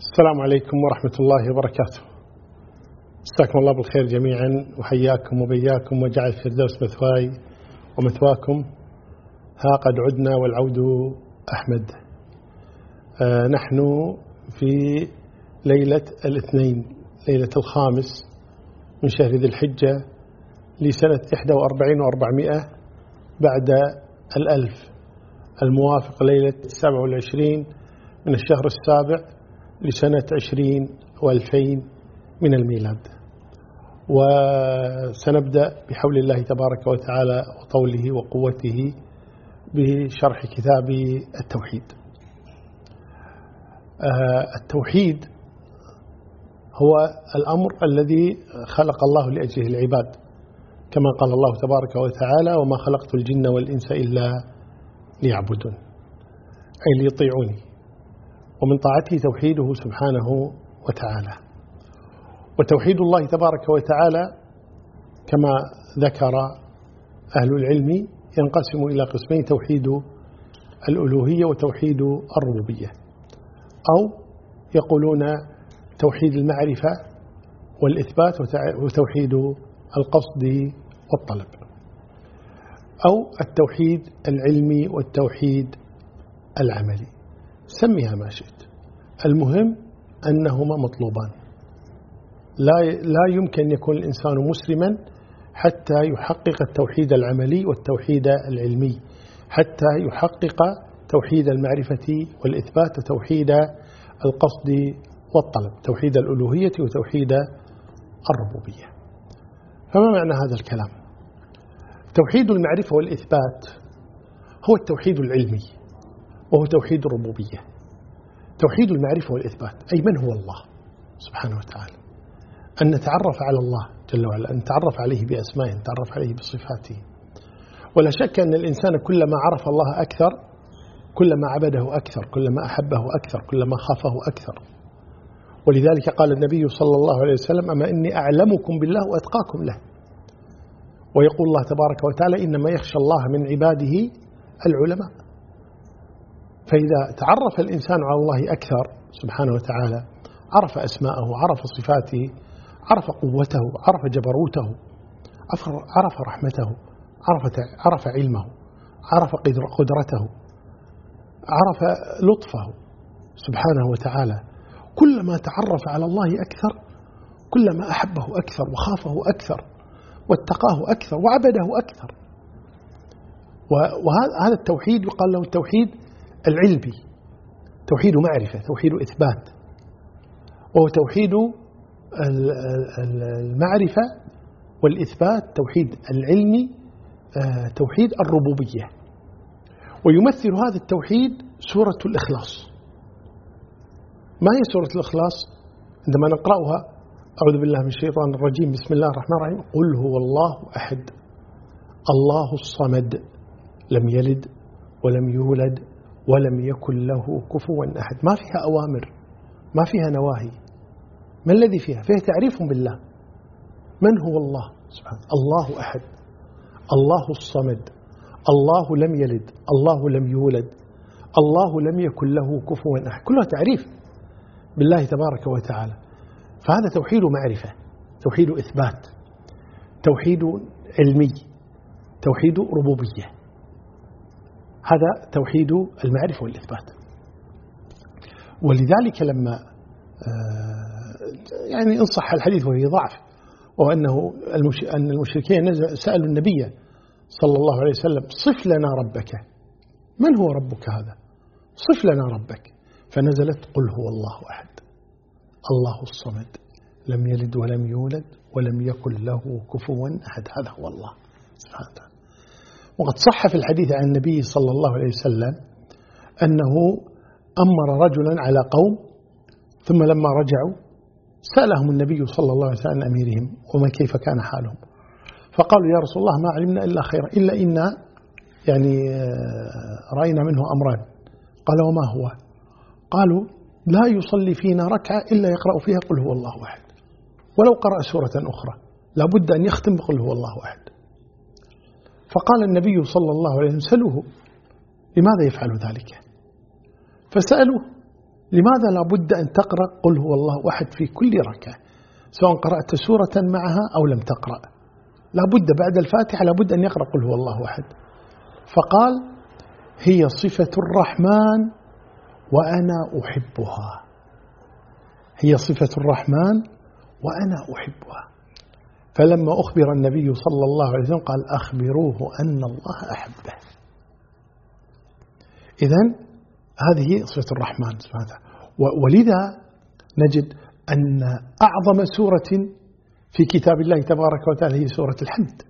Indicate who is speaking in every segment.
Speaker 1: السلام عليكم ورحمة الله وبركاته. مساكم الله بالخير جميعا وحياكم وبياكم وجعل الفردوس مثواي ومثواكم. ها قد عدنا والعود أحمد. نحن في ليلة الاثنين، ليلة الخامس من شهر ذي الحجة لسنة 41 و400 بعد الألف، الموافق ليلة 27 من الشهر السابع لسنة 20 و2000 من الميلاد. وسنبدأ بحول الله تبارك وتعالى وطوله وقوته بشرح كتاب التوحيد. التوحيد هو الأمر الذي خلق الله لأجله العباد، كما قال الله تبارك وتعالى: وما خلقت الجن والإنس إلا ليعبدون، أي ليطيعوني. ومن طاعته توحيده سبحانه وتعالى. وتوحيد الله تبارك وتعالى كما ذكر أهل العلم ينقسم إلى قسمين: توحيد الألوهية وتوحيد الربوبية، أو يقولون توحيد المعرفة والإثبات وتوحيد القصد والطلب، أو التوحيد العلمي والتوحيد العملي. سميها ما شئت، المهم أنهما مطلوبان. لا يمكن يكون الإنسان مسلما حتى يحقق التوحيد العملي والتوحيد العلمي، حتى يحقق توحيد المعرفة والإثبات وتوحيد القصد والطلب، توحيد الألوهية وتوحيد الربوبية. فما معنى هذا الكلام؟ توحيد المعرفة والإثبات هو التوحيد العلمي، وهو توحيد الربوبية. توحيد المعرفة والإثبات أي من هو الله سبحانه وتعالى، أن نتعرف على الله جل وعلا، أن نتعرف عليه بأسمائه، نتعرف عليه بصفاته. ولا شك أن الإنسان كلما عرف الله أكثر كلما عبده أكثر، كلما أحبه أكثر، كلما خافه أكثر. ولذلك قال النبي صلى الله عليه وسلم: أما إني أعلمكم بالله وأتقاكم له. ويقول الله تبارك وتعالى: إنما يخشى الله من عباده العلماء. فإذا تعرف الإنسان على الله أكثر سبحانه وتعالى، عرف أسماءه، عرف صفاته، عرف قوته، عرف جبروته، عرف رحمته، عرف علمه، عرف قدرته، عرف لطفه سبحانه وتعالى. كلما تعرف على الله أكثر كلما أحبه أكثر وخافه أكثر واتقاه أكثر وعبده أكثر. وهذا التوحيد يقال له التوحيد العلمي، توحيد معرفة، توحيد إثبات. وهو توحيد المعرفة والإثبات، توحيد العلمي، توحيد الربوبية. ويمثل هذا التوحيد سورة الإخلاص. ما هي سورة الإخلاص؟ عندما نقرأها: أعوذ بالله من الشيطان الرجيم، بسم الله الرحمن الرحيم، قل هو الله أحد الله الصمد لم يلد ولم يولد ولم يكن له كفوا أحد. ما فيها أوامر، ما فيها نواهي. ما الذي فيها؟ فيها تعريف بالله. من هو الله سبحانه؟ الله أحد، الله الصمد، الله لم يلد، الله لم يولد، الله لم يكن له كفوا أحد. كلها تعريف بالله تبارك وتعالى. فهذا توحيد معرفة، توحيد إثبات، توحيد علمي، توحيد ربوبية. هذا توحيد المعرفة والإثبات. ولذلك لما يعني إن صح الحديث وهي ضعف، وأنه أن المشركين سألوا النبي صلى الله عليه وسلم: صف لنا ربك. من هو ربك هذا؟ صف لنا ربك. فنزلت: قل هو الله أحد الله الصمد لم يلد ولم يولد ولم يكن له كفوا أحد. هذا هو الله سبحانه وتعالى. وقد صح في الحديث عن النبي صلى الله عليه وسلم أنه أمر رجلا على قوم، ثم لما رجعوا سألهم النبي صلى الله عليه وسلم عن أميرهم وما كيف كان حالهم، فقالوا: يا رسول الله ما علمنا إلا خيرا، إلا إنا يعني رأينا منه أمران. قال: وما هو؟ قالوا: لا يصلي فينا ركعة إلا يقرأ فيها قل هو الله أحد، ولو قرأ سورة أخرى لابد أن يختم بقل هو الله أحد. فقال النبي صلى الله عليه وسلم: سلوه لماذا يفعل ذلك؟ فسألوه لماذا لا بد أن تقرأ قل هو الله أحد في كل ركعة، سواء قرأت سورة معها أو لم تقرأ، لا بد بعد الفاتحة لا بد أن يقرأ قل هو الله أحد. فقال هي صفة الرحمن وأنا أحبها، هي صفة الرحمن وأنا أحبها. فلما أخبر النبي صلى الله عليه وسلم قال أخبروه أن الله أحبه. إذن هذه صفة الرحمن سبحانه وتعالى. ولذا نجد أن أعظم سورة في كتاب الله تبارك وتعالى هي سورة الحمد.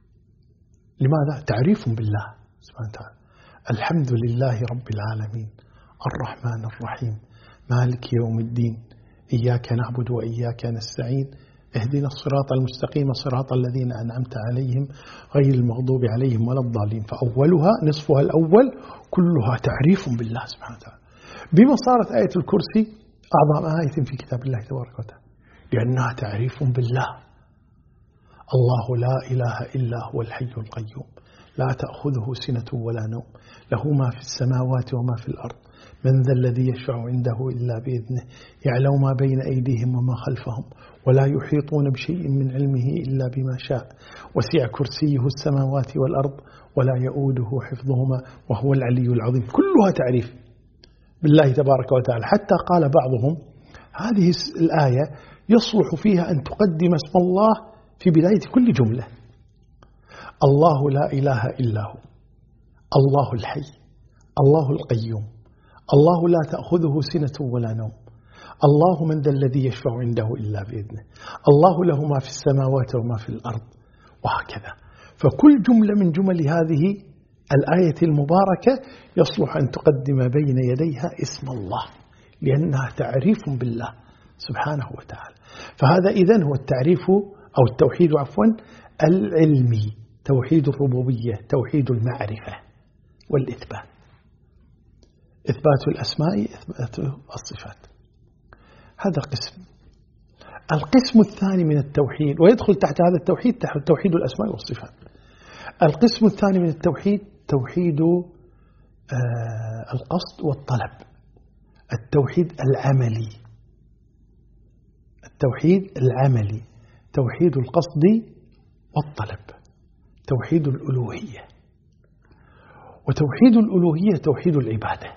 Speaker 1: لماذا؟ تعريف بالله سبحانه وتعالى. الحمد لله رب العالمين الرحمن الرحيم مالك يوم الدين إياك نعبد وإياك نستعين اهدنا الصراط المستقيم صراط الذين أنعمت عليهم غير المغضوب عليهم ولا الضالين. فأولها نصفها الأول كلها تعريف بالله سبحانه وتعالى. بما صارت آية الكرسي أعظم آية في كتاب الله تبارك وتعالى؟ لأنها تعريف بالله. الله لا إله إلا هو الحي القيوم لا تأخذه سنة ولا نوم له ما في السماوات وما في الأرض من ذا الذي يشفع عنده إلا بإذنه يعلم ما بين أيديهم وما خلفهم ولا يحيطون بشيء من علمه إلا بما شاء وسع كرسيه السماوات والأرض ولا يؤوده حفظهما وهو العلي العظيم. كلها تعريف بالله تبارك وتعالى. حتى قال بعضهم هذه الآية يصلح فيها أن تقدم اسم الله في بداية كل جملة. الله لا إله إلا هو الله الحي الله القيوم الله لا تأخذه سنة ولا نوم الله من ذا الذي يشفع عنده إلا بإذنه الله له ما في السماوات وما في الأرض وهكذا. فكل جملة من جمل هذه الآية المباركة يصلح أن تقدم بين يديها اسم الله لأنها تعريف بالله سبحانه وتعالى. فهذا إذن هو التعريف أو التوحيد العلمي، توحيد الربوبية، توحيد المعرفة والإثبات، إثبات الأسماء، إثبات الصفات. هذا قسم. القسم الثاني من التوحيد ويدخل تحت هذا التوحيد تحت توحيد الأسماء والصفات. القسم الثاني من التوحيد توحيد القصد والطلب، التوحيد العملي، التوحيد العملي، توحيد القصد والطلب، توحيد الألوهية. وتوحيد الألوهية توحيد العبادة،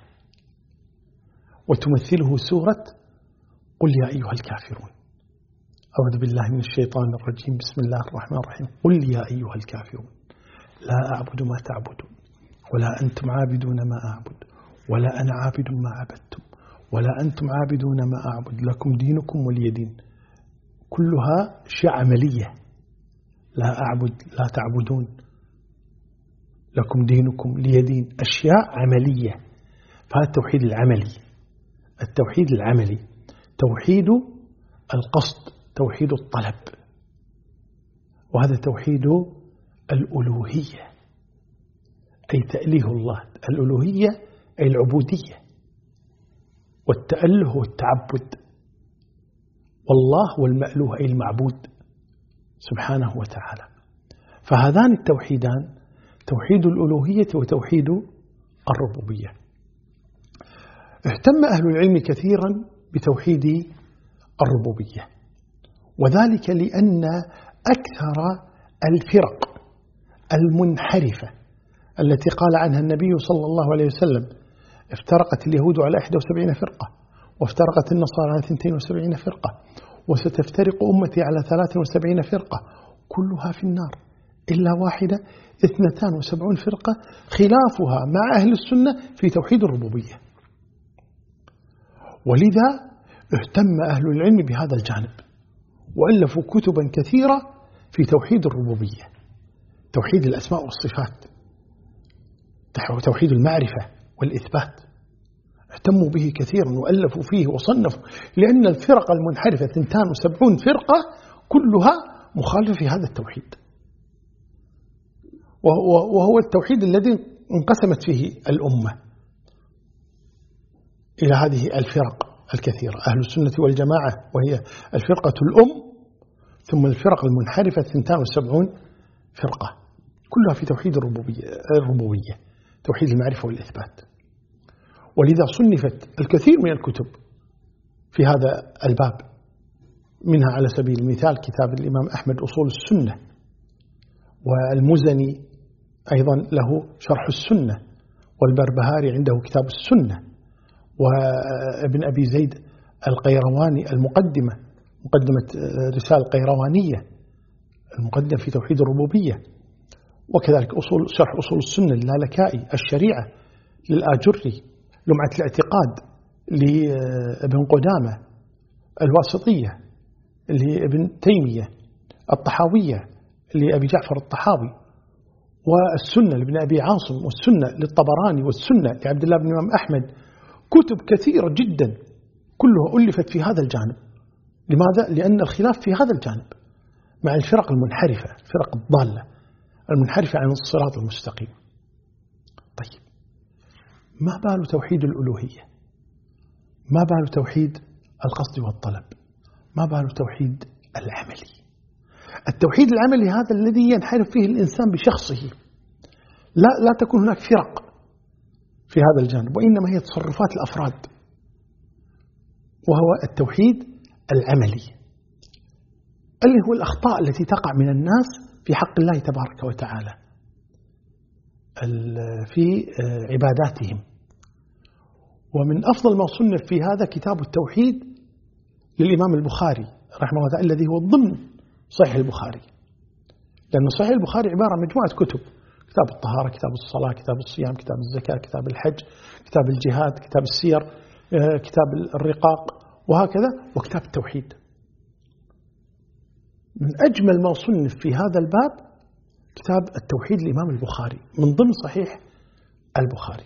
Speaker 1: وتمثله سورة قل يا أيها الكافرون. أعوذ بالله من الشيطان الرجيم بسم الله الرحمن الرحيم. قل يا أيها الكافرون لا أعبد ما تعبدون ولا أنتم عابدون ما أعبد ولا أنا عابد ما عبدتم ولا أنتم عابدون ما أعبد لكم دينكم ولي دين. كلها أشياء عملية. لا أعبد لا تعبدون لكم دينكم لي دين، أشياء عملية. فهذا التوحيد العملي. التوحيد العملي توحيد القصد، توحيد الطلب، وهذا توحيد الألوهية أي تأليه الله. الألوهية أي العبودية، والتأله والتعبد، والله هو المألوه أي المعبود سبحانه وتعالى. فهذان التوحيدان توحيد الألوهية وتوحيد الربوبية. اهتم أهل العلم كثيرا بتوحيد الربوبية، وذلك لأن أكثر الفرق المنحرفة التي قال عنها النبي صلى الله عليه وسلم افترقت اليهود على 71 فرقة وافترقت النصارى على 72 فرقة وستفترق أمتي على 73 فرقة كلها في النار إلا واحدة 72 فرقة خلافها مع أهل السنة في توحيد الربوبية. ولذا اهتم أهل العلم بهذا الجانب وألفوا كتبا كثيرة في توحيد الربوبية، توحيد الأسماء والصفات، توحيد المعرفة والإثبات. اهتموا به كثيرا وألفوا فيه وصنفوا، لأن الفرق المنحرفة 72 فرقة كلها مخالفة في هذا التوحيد، وهو التوحيد الذي انقسمت فيه الأمة إلى هذه الفرق الكثيرة: أهل السنة والجماعة وهي الفرقة الأم، ثم الفرق المنحرفة 72 فرقة كلها في توحيد الربوبية، توحيد المعرفة والإثبات. ولذا صنفت الكثير من الكتب في هذا الباب، منها على سبيل المثال كتاب الإمام أحمد أصول السنة، والمزني أيضا له شرح السنة، والبربهاري عنده كتاب السنة، وابن أبي زيد القيرواني مقدمة رسالة قيروانية، المقدم في توحيد الربوبية، وكذلك شرح أصول السنة للالكائي، الشريعة للآجري، لمعة الاعتقاد لابن قدامة، الواسطية لابن تيمية، الطحاوية لأبي جعفر الطحاوي، والسنة لابن أبي عاصم، والسنة للطبراني، والسنة لعبد الله بن الإمام أحمد. كتب كثيرة جدا كلها ألفت في هذا الجانب. لماذا؟ لأن الخلاف في هذا الجانب مع الفرق المنحرفة، الفرق الضالة المنحرفة عن الصراط المستقيم. طيب، ما بال توحيد الألوهية؟ ما بال توحيد القصد والطلب؟ ما بال توحيد العملي؟ التوحيد العملي هذا الذي ينحرف فيه الإنسان بشخصه، لا تكون هناك فرق في هذا الجانب، وإنما هي تصرفات الأفراد، وهو التوحيد العملي اللي هو الأخطاء التي تقع من الناس في حق الله تبارك وتعالى في عباداتهم. ومن أفضل ما صنف في هذا كتاب التوحيد للإمام البخاري رحمه الله تعالى، الذي هو ضمن صحيح البخاري، لأن صحيح البخاري عبارة عن مجموعة كتب: كتاب الطهارة، كتاب الصلاة، كتاب الصيام، كتاب الزكاة، كتاب الحج، كتاب الجهاد، كتاب السير، كتاب الرقاق، وهكذا، وكتاب التوحيد. من أجمل ما صنف في هذا الباب كتاب التوحيد للإمام البخاري من ضمن صحيح البخاري.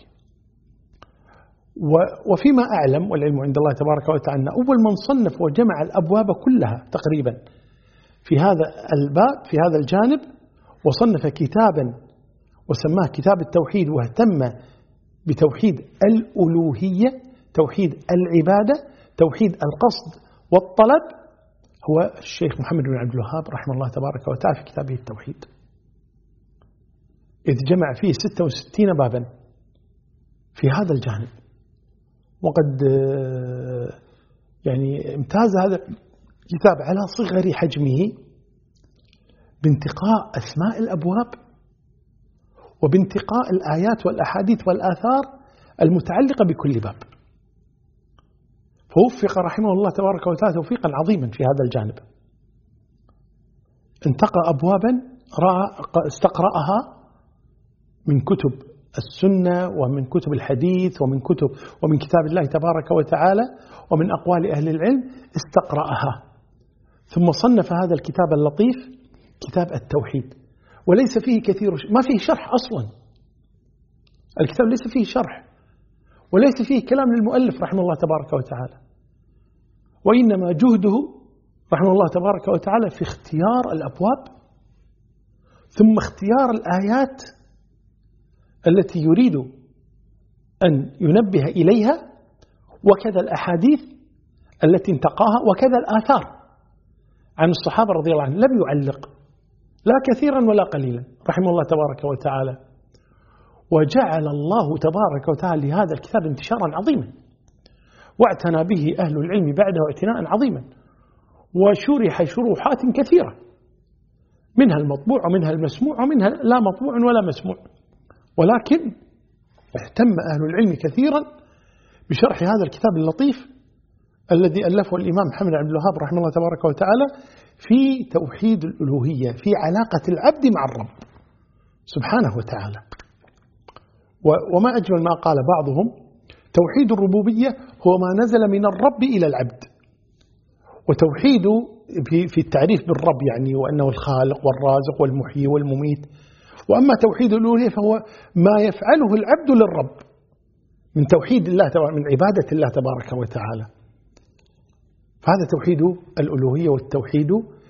Speaker 1: وفيما أعلم والعلم عند الله تبارك وتعالى أن أول من صنف وجمع الأبواب كلها تقريبا في هذا الباب في هذا الجانب، وصنف كتابا وسماه كتاب التوحيد، واهتم بتوحيد الألوهية، توحيد العبادة، توحيد القصد والطلب، هو الشيخ محمد بن عبد الوهاب رحمه الله تبارك وتعالى في كتابه التوحيد، إذ جمع فيه 66 بابا في هذا الجانب. وقد يعني امتاز هذا الكتاب على صغر حجمه بانتقاء أسماء الأبواب، وبانتقاء الآيات والأحاديث والآثار المتعلقة بكل باب. فوفق رحمه الله تبارك وتعالى توفيقا عظيما في هذا الجانب، انتقى أبوابا استقرأها من كتب السنة، ومن كتب الحديث، ومن كتاب الله تبارك وتعالى، ومن أقوال أهل العلم استقرأها، ثم صنف هذا الكتاب اللطيف كتاب التوحيد. وليس فيه كثير، ما فيه شرح أصلا، الكتاب ليس فيه شرح، وليس فيه كلام للمؤلف رحمه الله تبارك وتعالى، وإنما جهده رحمه الله تبارك وتعالى في اختيار الأبواب، ثم اختيار الآيات التي يريد أن ينبه إليها، وكذا الأحاديث التي انتقاها، وكذا الآثار عن الصحابة رضي الله عنهم. لم يعلق لا كثيرا ولا قليلا رحمه الله تبارك وتعالى. وجعل الله تبارك وتعالى لهذا الكتاب انتشارا عظيما، واعتنى به أهل العلم بعده اعتناء عظيما، وشرح شروحات كثيرة، منها المطبوع ومنها المسموع ومنها لا مطبوع ولا مسموع. ولكن اهتم أهل العلم كثيرا بشرح هذا الكتاب اللطيف الذي ألفه الإمام محمد بن عبد الوهاب رحمه الله تبارك وتعالى في توحيد الألوهية، في علاقة العبد مع الرب سبحانه وتعالى. وما أجمل ما قال بعضهم: توحيد الربوبية هو ما نزل من الرب إلى العبد. وتوحيد في التعريف بالرب يعني وأنه الخالق والرازق والمحيي والمميت. وأما توحيد الألوهية فهو ما يفعله العبد للرب من توحيد الله، من عبادة الله تبارك وتعالى. فهذا توحيد الألوهية والتوحيد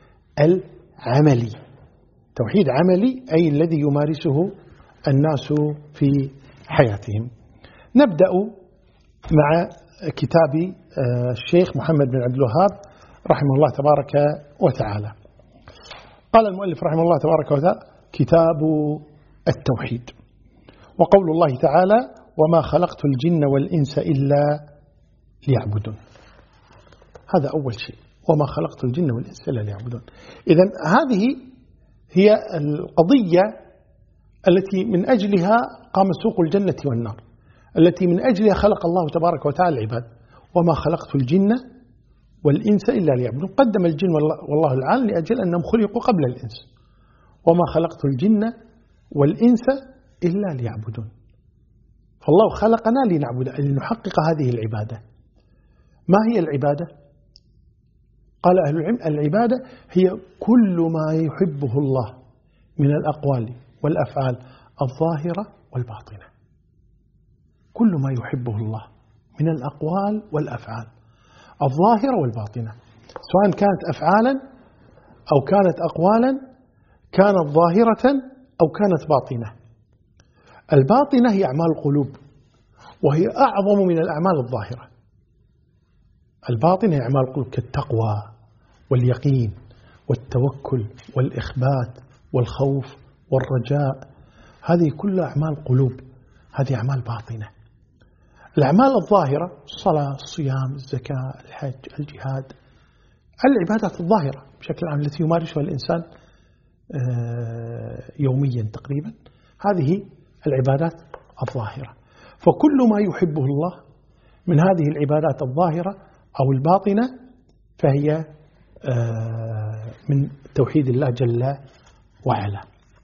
Speaker 1: العملي. توحيد عملي أي الذي يمارسه الناس في حياتهم. نبدأ مع كتاب الشيخ محمد بن عبد الوهاب رحمه الله تبارك وتعالى. قال المؤلف رحمه الله تبارك وتعالى: كتاب التوحيد. وقول الله تعالى: وما خلقت الجن والإنس إلا ليعبدون. هذا أول شيء، وما خلقت الجن والإنس إلا ليعبدون. إذن هذه هي القضية التي من أجلها قام سوق الجنة والنار، التي من أجلها خلق الله تبارك وتعالى العباد. وما خلقت الجن والإنس إلا ليعبدون. قدم الجن والله العالم لأجل أنهم خلقوا قبل الإنس. وما خلقت الجن والإنس إلا ليعبدون. فالله خلقنا لنعبد، لنحقق هذه العبادة. ما هي العبادة؟ قال أهل العلم: العبادة هي كل ما يحبه الله من الأقوال والأفعال الظاهرة والباطنة. كل ما يحبه الله من الأقوال والأفعال الظاهرة والباطنة، سواء كانت أفعالا أو كانت أقوالا، كانت ظاهرة أو كانت باطنة. الباطنة هي أعمال القلوب، وهي أعظم من الأعمال الظاهرة. الباطنة هي أعمال القلوب كالتقوى واليقين والتوكل والإخبات والخوف والرجاء، هذه كلها أعمال قلوب، هذه أعمال باطنة. الأعمال الظاهرة: الصلاة، الصيام، الزكاة، الحج، الجهاد، العبادات الظاهرة بشكل عام التي يمارسها الإنسان يوميا تقريبا، هذه العبادات الظاهرة. فكل ما يحبه الله من هذه العبادات الظاهرة أو الباطنة فهي من توحيد الله جل وعلا.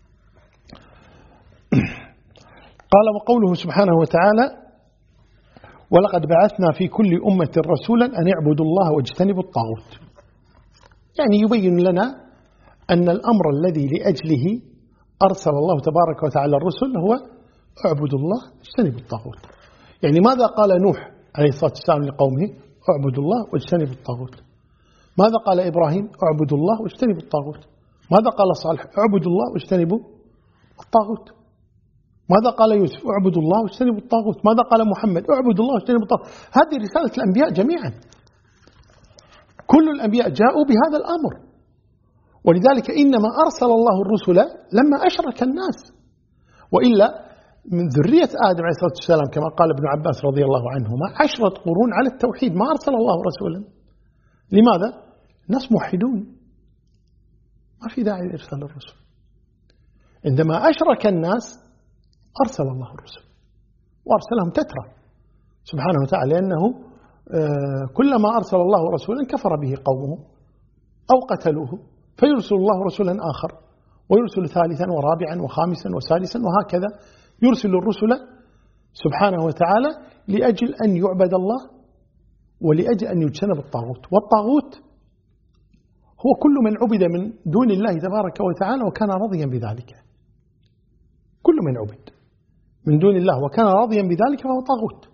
Speaker 1: قال: وقوله سبحانه وتعالى: ولقد بعثنا في كل أمة رسولا أن يعبدوا الله واجتنبوا الطاغوت. يعني يبين لنا أن الأمر الذي لأجله أرسل الله تبارك وتعالى الرسل هو اعبدوا الله واجتنبوا الطاغوت. يعني ماذا قال نوح عليه الصلاة والسلام لقومه؟ اعبدوا الله واجتنبوا الطاغوت. ماذا قال إبراهيم؟ اعبدوا الله واجتنبوا الطاغوت. ماذا قال صالح؟ اعبدوا الله واجتنبوا الطاغوت. ماذا قال يوسف؟ اعبدوا الله واجتنبوا الطاغوت. ماذا قال محمد؟ اعبدوا الله واجتنبوا الطاغوت. هذه رسالة الأنبياء جميعا، كل الأنبياء جاءوا بهذا الأمر. ولذلك إنما أرسل الله الرسل لما أشرك الناس، وإلا من ذرية آدم عليه الصلاة والسلام كما قال ابن عباس رضي الله عنهما 10 قرون على التوحيد، ما أرسل الله رسولا. لماذا؟ الناس موحدون، ما في داعي لإرسال الرسل. عندما أشرك الناس أرسل الله الرسل، وأرسلهم تترى سبحانه وتعالى، لأنه كلما أرسل الله رسولا كفر به قومه أو قتلوه، فيرسل الله رسولا آخر، ويرسل ثالثا ورابعا وخامسا وسادسا، وهكذا يرسل الرسل سبحانه وتعالى لأجل أن يعبد الله ولأجل أن يجتنب الطاغوت. والطاغوت هو كل من عبد من دون الله تبارك وتعالى وكان راضيا بذلك. كل من عبد من دون الله وكان راضيا بذلك فهو طاغوت،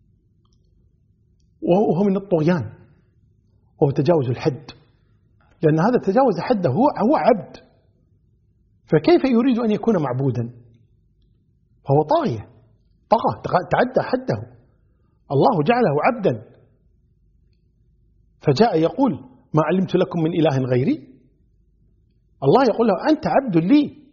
Speaker 1: وهو من الطغيان، وهو تجاوز الحد، لأن هذا تجاوز حده، هو عبد، فكيف يريد أن يكون معبودا؟ فهو طاغية، طغى، تعدى حده. الله جعله عبدا، فجاء يقول: ما علمت لكم من إله غيري. الله يقول له: أنت عبد لي،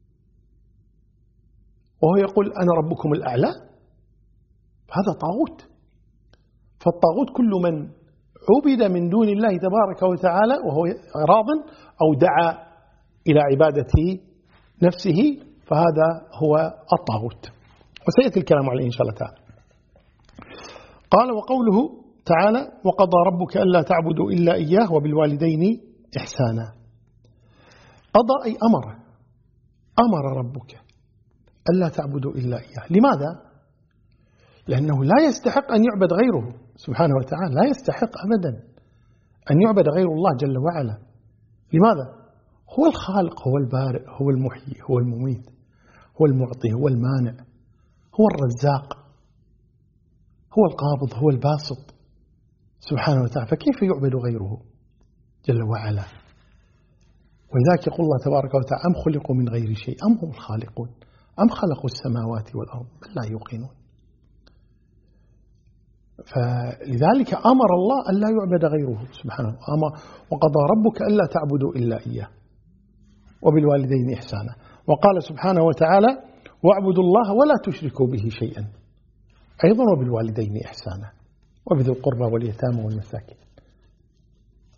Speaker 1: وهو يقول: أنا ربكم الأعلى. هذا طاغوت. فالطاغوت كل من عبد من دون الله تبارك وتعالى وهو راض أو دعا إلى عبادة نفسه، فهذا هو الطاغوت، وسيأتي الكلام عليه إن شاء الله تعالى. قال: وقوله تعالى: وقضى ربك ألا تعبدوا إلا إياه وبالوالدين إحسانا. قضى أي أمر ربك ألا تعبدوا إلا إياه. لماذا؟ لأنه لا يستحق أن يعبد غيره سبحانه وتعالى، لا يستحق أبدا أن يعبد غير الله جل وعلا. لماذا؟ هو الخالق، هو البارئ، هو المحيي، هو المميت، هو المعطي، هو المانع، هو الرزاق، هو القابض، هو الباسط سبحانه وتعالى، فكيف يعبد غيره جل وعلا؟ ولذلك يقول الله تبارك وتعالى: أم خلقوا من غير شيء أم هم الخالقون أم خلقوا السماوات والأرض بل لا يوقنون. فلذلك أمر الله أن لا يعبد غيره سبحانه، وقضى ربك ألا تعبدوا إلا إياه وبالوالدين إحسانا. وقال سبحانه وتعالى: واعبدوا الله ولا تشركوا به شيئا، أيضا وبالوالدين إحسانا وبذي القربى واليتامى والمساكين.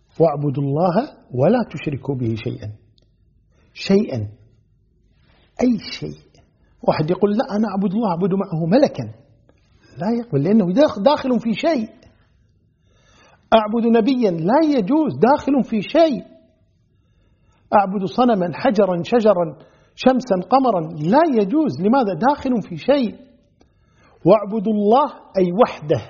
Speaker 1: واعبدوا الله ولا تشركوا به شيئا أي شيء. واحد يقول لا أنا أعبد الله أعبد معه ملكا، لا يقبل لأنه داخل في شيء. أعبد نبيا لا يجوز، داخل في شيء. أعبد صنما حجرا شجرا شمسا قمرا لا يجوز، لماذا؟ داخل في شيء. واعبدوا الله أي وحده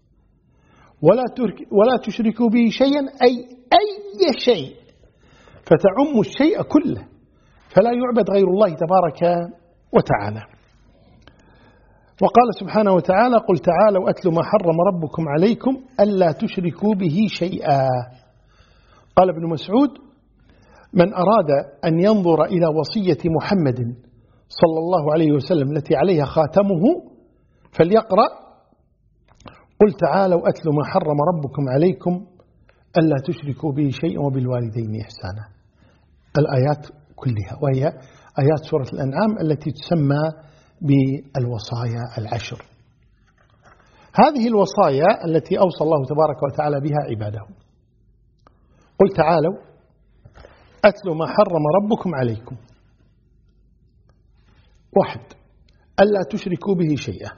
Speaker 1: ولا تشركوا به شيئا أي شيء، فتعم الشيء كله، فلا يعبد غير الله تبارك وتعالى. وقال سبحانه وتعالى قل تعالوا أتل ما حرم ربكم عليكم ألا تشركوا به شيئا. قال ابن مسعود من أراد أن ينظر إلى وصية محمد صلى الله عليه وسلم التي عليها خاتمه فليقرأ قل تعالوا أتل ما حرم ربكم عليكم ألا تشركوا به شيئا وبالوالدين إحسانا، الآيات كلها، وهي آيات سورة الأنعام التي تسمى بالوصايا العشر. هذه الوصايا التي أوصى الله تبارك وتعالى بها عباده. قل تعالوا أتل ما حرم ربكم عليكم. 1 ألا تشركوا به شيئا.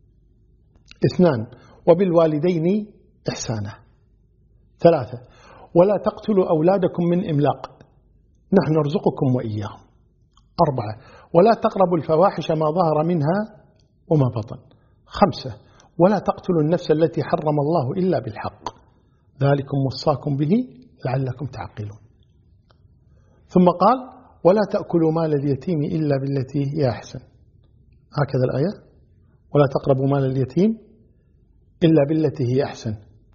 Speaker 1: 2 وبالوالدين إحسانا. 3 ولا تقتلوا أولادكم من إملاق نحن نرزقكم وإياهم. 4 ولا تقربوا الفواحش ما ظهر منها وما بطن. 5 ولا تقتلوا النفس التي حرم الله إلا بالحق ذلكم وصاكم به لعلكم تعقلون. ثم قال ولا تأكلوا مال اليتيم إلا بالتي هي أحسن. هكذا الآية، ولا تقربوا مال اليتيم إلا بالتي هي أحسن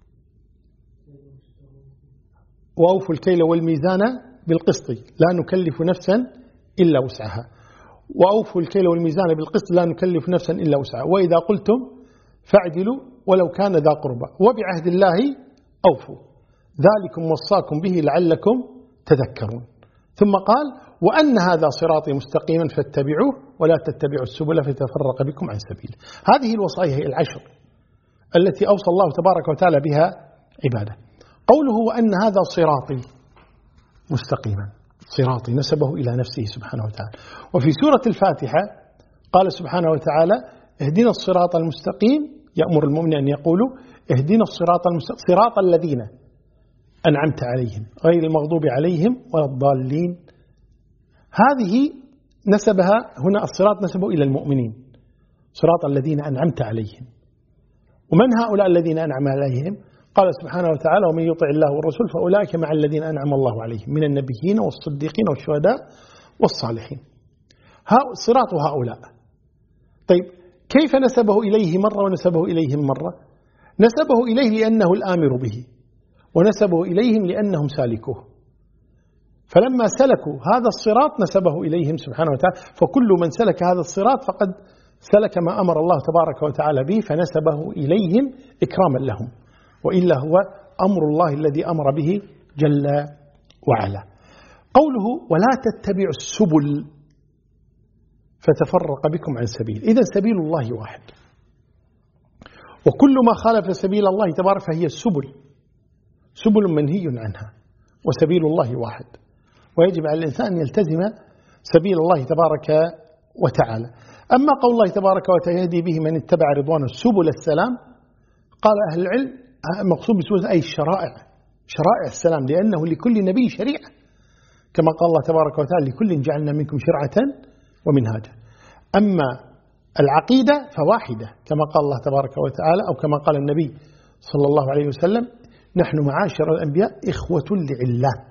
Speaker 1: وأوفوا الكيل والميزان بالقسط لا نكلف نفسا إلا وسعها. وأوفوا الكيل والميزان بالقسط لا نكلف نفسا إلا وسعها وإذا قلتم فاعدلوا ولو كان ذا قربى وبعهد الله أوفوا ذلكم وصاكم به لعلكم تذكرون. ثم قال وأن هذا صراطي مستقيما فاتبعوه ولا تتبعوا السبل فتفرق بكم عن سبيله. هذه الوصايا هي العشر التي أوصى الله تبارك وتعالى بها عباده. قوله وأن هذا صراطي مستقيما، صراطي نسبه إلى نفسه سبحانه وتعالى. وفي سورة الفاتحة قال سبحانه وتعالى اهدنا الصراط المستقيم، يأمر المؤمن أن يقولوا اهدنا الصراط المستقيم صراط الذين أنعمت عليهم غير المغضوب عليهم ولا الضالين. هذه نسبها هنا الصراط نسبه إلى المؤمنين، صراط الذين أنعمت عليهم. ومن هؤلاء الذين أنعم عليهم؟ قال سبحانه وتعالى ومن يطع الله والرسول فأولئك مع الذين أنعم الله عليهم من النبيين والصديقين والشهداء والصالحين. صراط هؤلاء. طيب كيف نسبه إليه مرة ونسبه إليهم مرة؟ نسبه إليه لأنه الآمر به، ونسبه إليهم لأنهم سالكوه، فلما سلكوا هذا الصراط نسبه إليهم سبحانه وتعالى. فكل من سلك هذا الصراط فقد سلك ما أمر الله تبارك وتعالى به فنسبه إليهم إكراما لهم، وإلا هو أمر الله الذي أمر به جل وعلا. قوله ولا تتبعوا السبل فتفرق بكم عن سبيل. إذا سبيل الله واحد، وكل ما خالف سبيل الله تبارك فهي السبل، سبل منهي عنها، وسبيل الله واحد، ويجب على الإنسان أن يلتزم سبيل الله تبارك وتعالى. أما قول الله تبارك وتعالى يهدي به من اتبع رضوانه سبل السلام، قال أهل العلم مقصود بسبل أي الشرائع، شرائع السلام، لأنه لكل نبي شريعة، كما قال الله تبارك وتعالى لكل جعلنا منكم شرعة ومنهاجا. أما العقيدة فواحدة، كما قال الله تبارك وتعالى أو كما قال النبي صلى الله عليه وسلم نحن معاشر الأنبياء إخوة لعلات.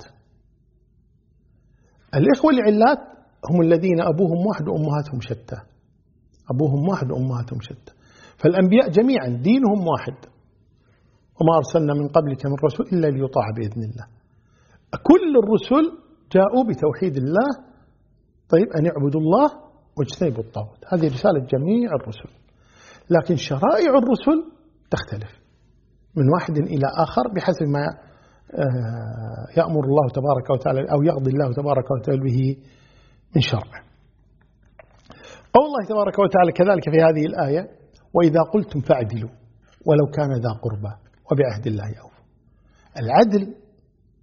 Speaker 1: الإخوة لعلات هم الذين أبوهم واحد وأمهاتهم شتى، أبوهم واحد وأمهاتهم شتى. فالأنبياء جميعا دينهم واحد، وما أرسلنا من قبلك من رسول إلا ليطاع بإذن الله. كل الرسل جاءوا بتوحيد الله، طيب أن يعبدوا الله واجتنبوا الطاغوت، هذه رسالة جميع الرسل. لكن شرائع الرسل تختلف من واحد إلى آخر بحسب ما يأمر الله تبارك وتعالى أو يقضي الله تبارك وتعالى به من شرع. قول الله تبارك وتعالى كذلك في هذه الآية وإذا قلتم فاعدلوا ولو كان ذا قربى وبعهد الله أوفوا. العدل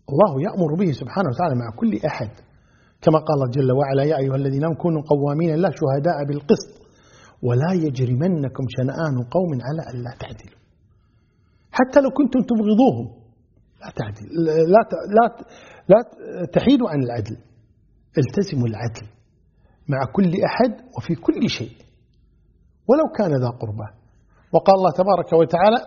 Speaker 1: الله يأمر به سبحانه وتعالى مع كل أحد، كما قال جل وعلا: يا أيها الذين آمنوا كونوا قوامين لله شهداء بالقسط ولا يجرمنكم شنآن قوم على ألا تعدلوا. حتى لو كنتم تبغضوهم لا تعدل، لا تحيدوا عن العدل، التزموا العدل مع كل أحد وفي كل شيء ولو كان ذا قربى. وقال الله تبارك وتعالى: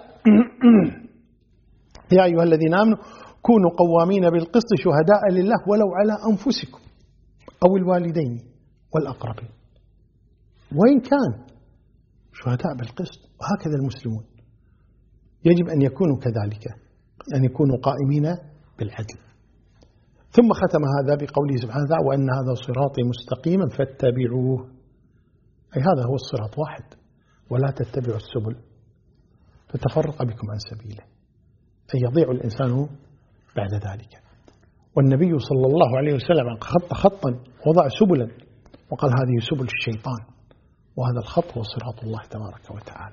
Speaker 1: يا أيها الذين آمنوا كونوا قوامين بالقسط شهداء لله ولو على أنفسكم أو الوالدين والأقربين. وإن كان شهداء بالقسط، وهكذا المسلمون يجب أن يكونوا كذلك، أن يكونوا قائمين بالعدل. ثم ختم هذا بقوله سبحانه وتعالى: وأن هذا صراطي مستقيما فاتبعوه. أي هذا هو الصراط واحد، ولا تتبعوا السبل فتفرق بكم عن سبيله، أي يضيع الإنسان بعد ذلك. والنبي صلى الله عليه وسلم خط خطا وضع سبلا وقال: هذه سبل الشيطان، وهذا الخط هو صراط الله تبارك وتعالى.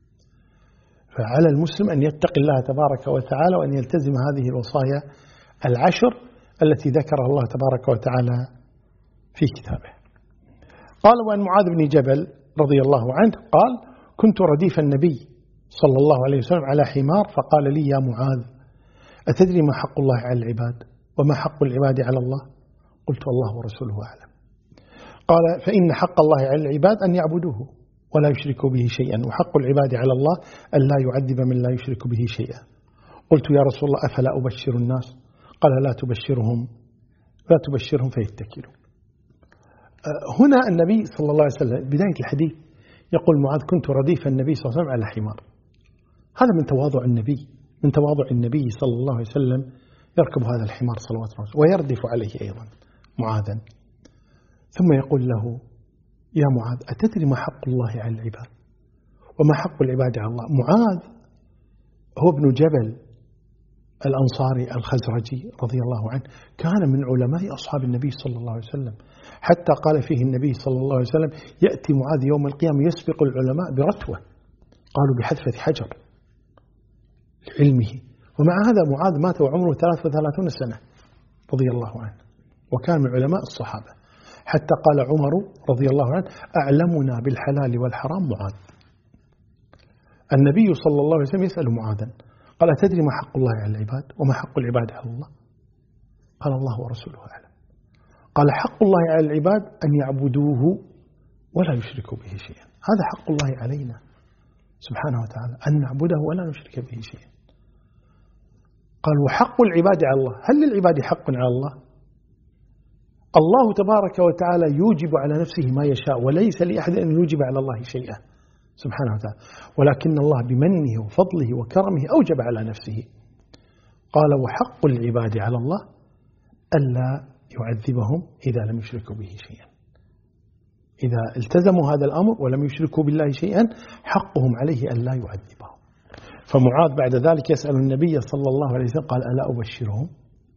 Speaker 1: فعلى المسلم أن يتقي الله تبارك وتعالى وأن يلتزم هذه الوصايا العشر التي ذكرها الله تبارك وتعالى في كتابه. قال: وأن معاذ بن جبل رضي الله عنه قال: كنت رديف النبي صلى الله عليه وسلم على حمار فقال لي: يا معاذ، أتدري ما حق الله على العباد وما حق العباد على الله؟ قلت: الله ورسوله أعلم. قال: فإن حق الله على العباد أن يعبدوه ولا يشركوا به شيئا، وحق العباد على الله أن لا يعذب من لا يشرك به شيئا. قلت: يا رسول الله أفلا أبشر الناس؟ قال: لا تبشرهم فيتكلوا. هنا النبي صلى الله عليه وسلم بداية الحديث يقول معاذ: كنت رديف النبي صلى الله عليه وسلم على حمار. هذا من تواضع النبي صلى الله عليه وسلم، يركب هذا الحمار صلوات الله ويردف عليه أيضا معاذا. ثم يقول له: يا معاذ، أتدري ما حق الله على العباد وما حق العباد على الله؟ معاذ هو ابن جبل الأنصاري الخزرجي رضي الله عنه، كان من علماء أصحاب النبي صلى الله عليه وسلم، حتى قال فيه النبي صلى الله عليه وسلم: يأتي معاذ يوم القيامة يسبق العلماء برتوة، قالوا بحذفة حجر لعلمه. ومع هذا معاذ مات وعمره 33 سنة رضي الله عنه، وكان من علماء الصحابة، حتى قال عمر رضي الله عنه: أعلمنا بالحلال والحرام معاذ. النبي صلى الله عليه وسلم يسأل معاذا قال: أتدري ما حق الله على العباد وما حق العباد على الله؟ قال: الله ورسوله أعلم. قال: حق الله على العباد أن يعبدوه ولا يشركوا به شيئا. هذا حق الله علينا سبحانه وتعالى، أن نعبده ولا نشرك به شيئا. قال: وحق العباد على الله، هل للعباد حق على الله؟ الله تبارك وتعالى يوجب على نفسه ما يشاء، وليس لأحد أن يوجب على الله شيئا سبحانه وتعالى، ولكن الله بمنه وفضله وكرمه أوجب على نفسه. قال: وحق العباد على الله ألا يعذبهم إذا لم يشركوا به شيئا. إذا التزموا هذا الأمر ولم يشركوا بالله شيئا حقهم عليه ألا يعذبهم. فمعاذ بعد ذلك يسأل النبي صلى الله عليه وسلم قال: ألا أبشرهم؟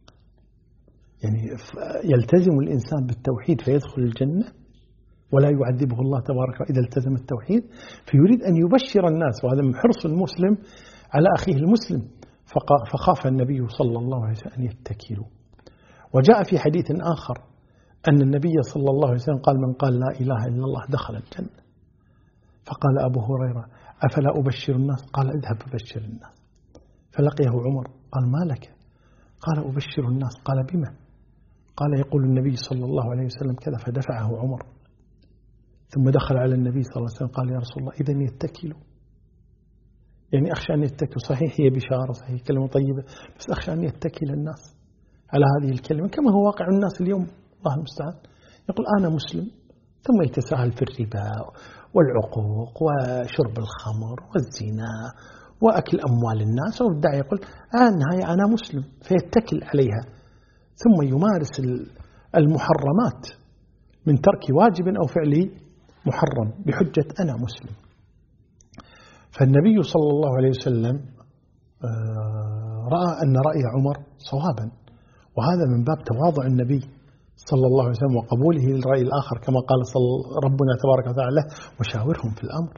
Speaker 1: يعني يلتزم الإنسان بالتوحيد فيدخل الجنة ولا يعذبه الله تبارك إذا التزم التوحيد، فيريد أن يبشر الناس، وهذا من حرص المسلم على أخيه المسلم. فخاف النبي صلى الله عليه وسلم أن يتكلوا. وجاء في حديث آخر أن النبي صلى الله عليه وسلم قال: من قال لا إله إلا الله دخل الجنة. فقال أبو هريرة: أفلا أبشر الناس؟ قال: اذهب فبشر الناس. فلقيه عمر قال: ما لك؟ قال: أبشر الناس. قال: بما؟ قال: يقول النبي صلى الله عليه وسلم كذا. فدفعه عمر، ثم دخل على النبي صلى الله عليه وسلم قال: يا رسول الله إذن يتكلوا، يعني أخشى أن يتكلوا، صحيح هي بشارة، صحيح كلمة طيبة، بس أخشى أن يتكل الناس على هذه الكلمة كما هو واقع الناس اليوم، الله المستعان. يقول: أنا مسلم، ثم يتساهل في الربا والعقوق وشرب الخمر والزنا وأكل أموال الناس، ويدعي يقول: النهاية أنا مسلم، فيتكل عليها، ثم يمارس المحرمات من ترك واجب أو فعل محرم بحجة أنا مسلم. فالنبي صلى الله عليه وسلم رأى أن رأي عمر صوابا، وهذا من باب تواضع النبي صلى الله عليه وسلم وقبوله للرأي الآخر، كما قال ربنا تبارك وتعالى: وشاورهم في الأمر.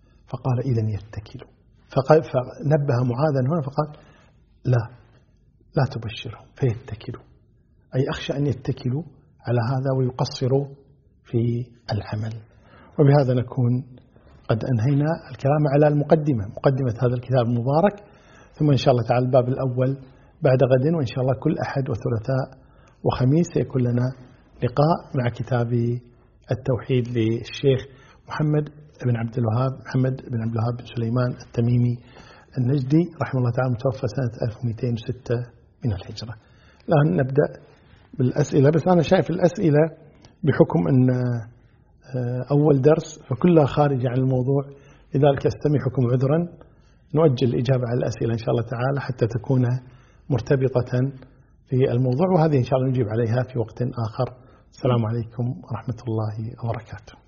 Speaker 1: فقال: إذن يتكلوا. فنبه معاذا هنا فقال: لا، لا تبشرهم فيتكلوا، أي أخشى أن يتكلوا على هذا ويقصروا في العمل. وبهذا نكون قد أنهينا الكلام على مقدمة هذا الكتاب المبارك، ثم إن شاء الله تعالى الباب الأول بعد غد، وإن شاء الله كل أحد وثلاثاء وخميس سيكون لنا لقاء مع كتاب التوحيد للشيخ محمد بن عبد الوهاب بن سليمان التميمي النجدي رحمه الله تعالى، متوفى سنة 1206 من الهجرة. الآن نبدأ بالأسئلة، بس أنا شايف الأسئلة بحكم أن أول درس فكلها خارجة عن الموضوع، لذلك أستميحكم عذرا، نؤجل الإجابة على الأسئلة إن شاء الله تعالى حتى تكون مرتبطة في الموضوع، وهذه إن شاء الله نجيب عليها في وقت آخر. السلام عليكم ورحمة الله وبركاته.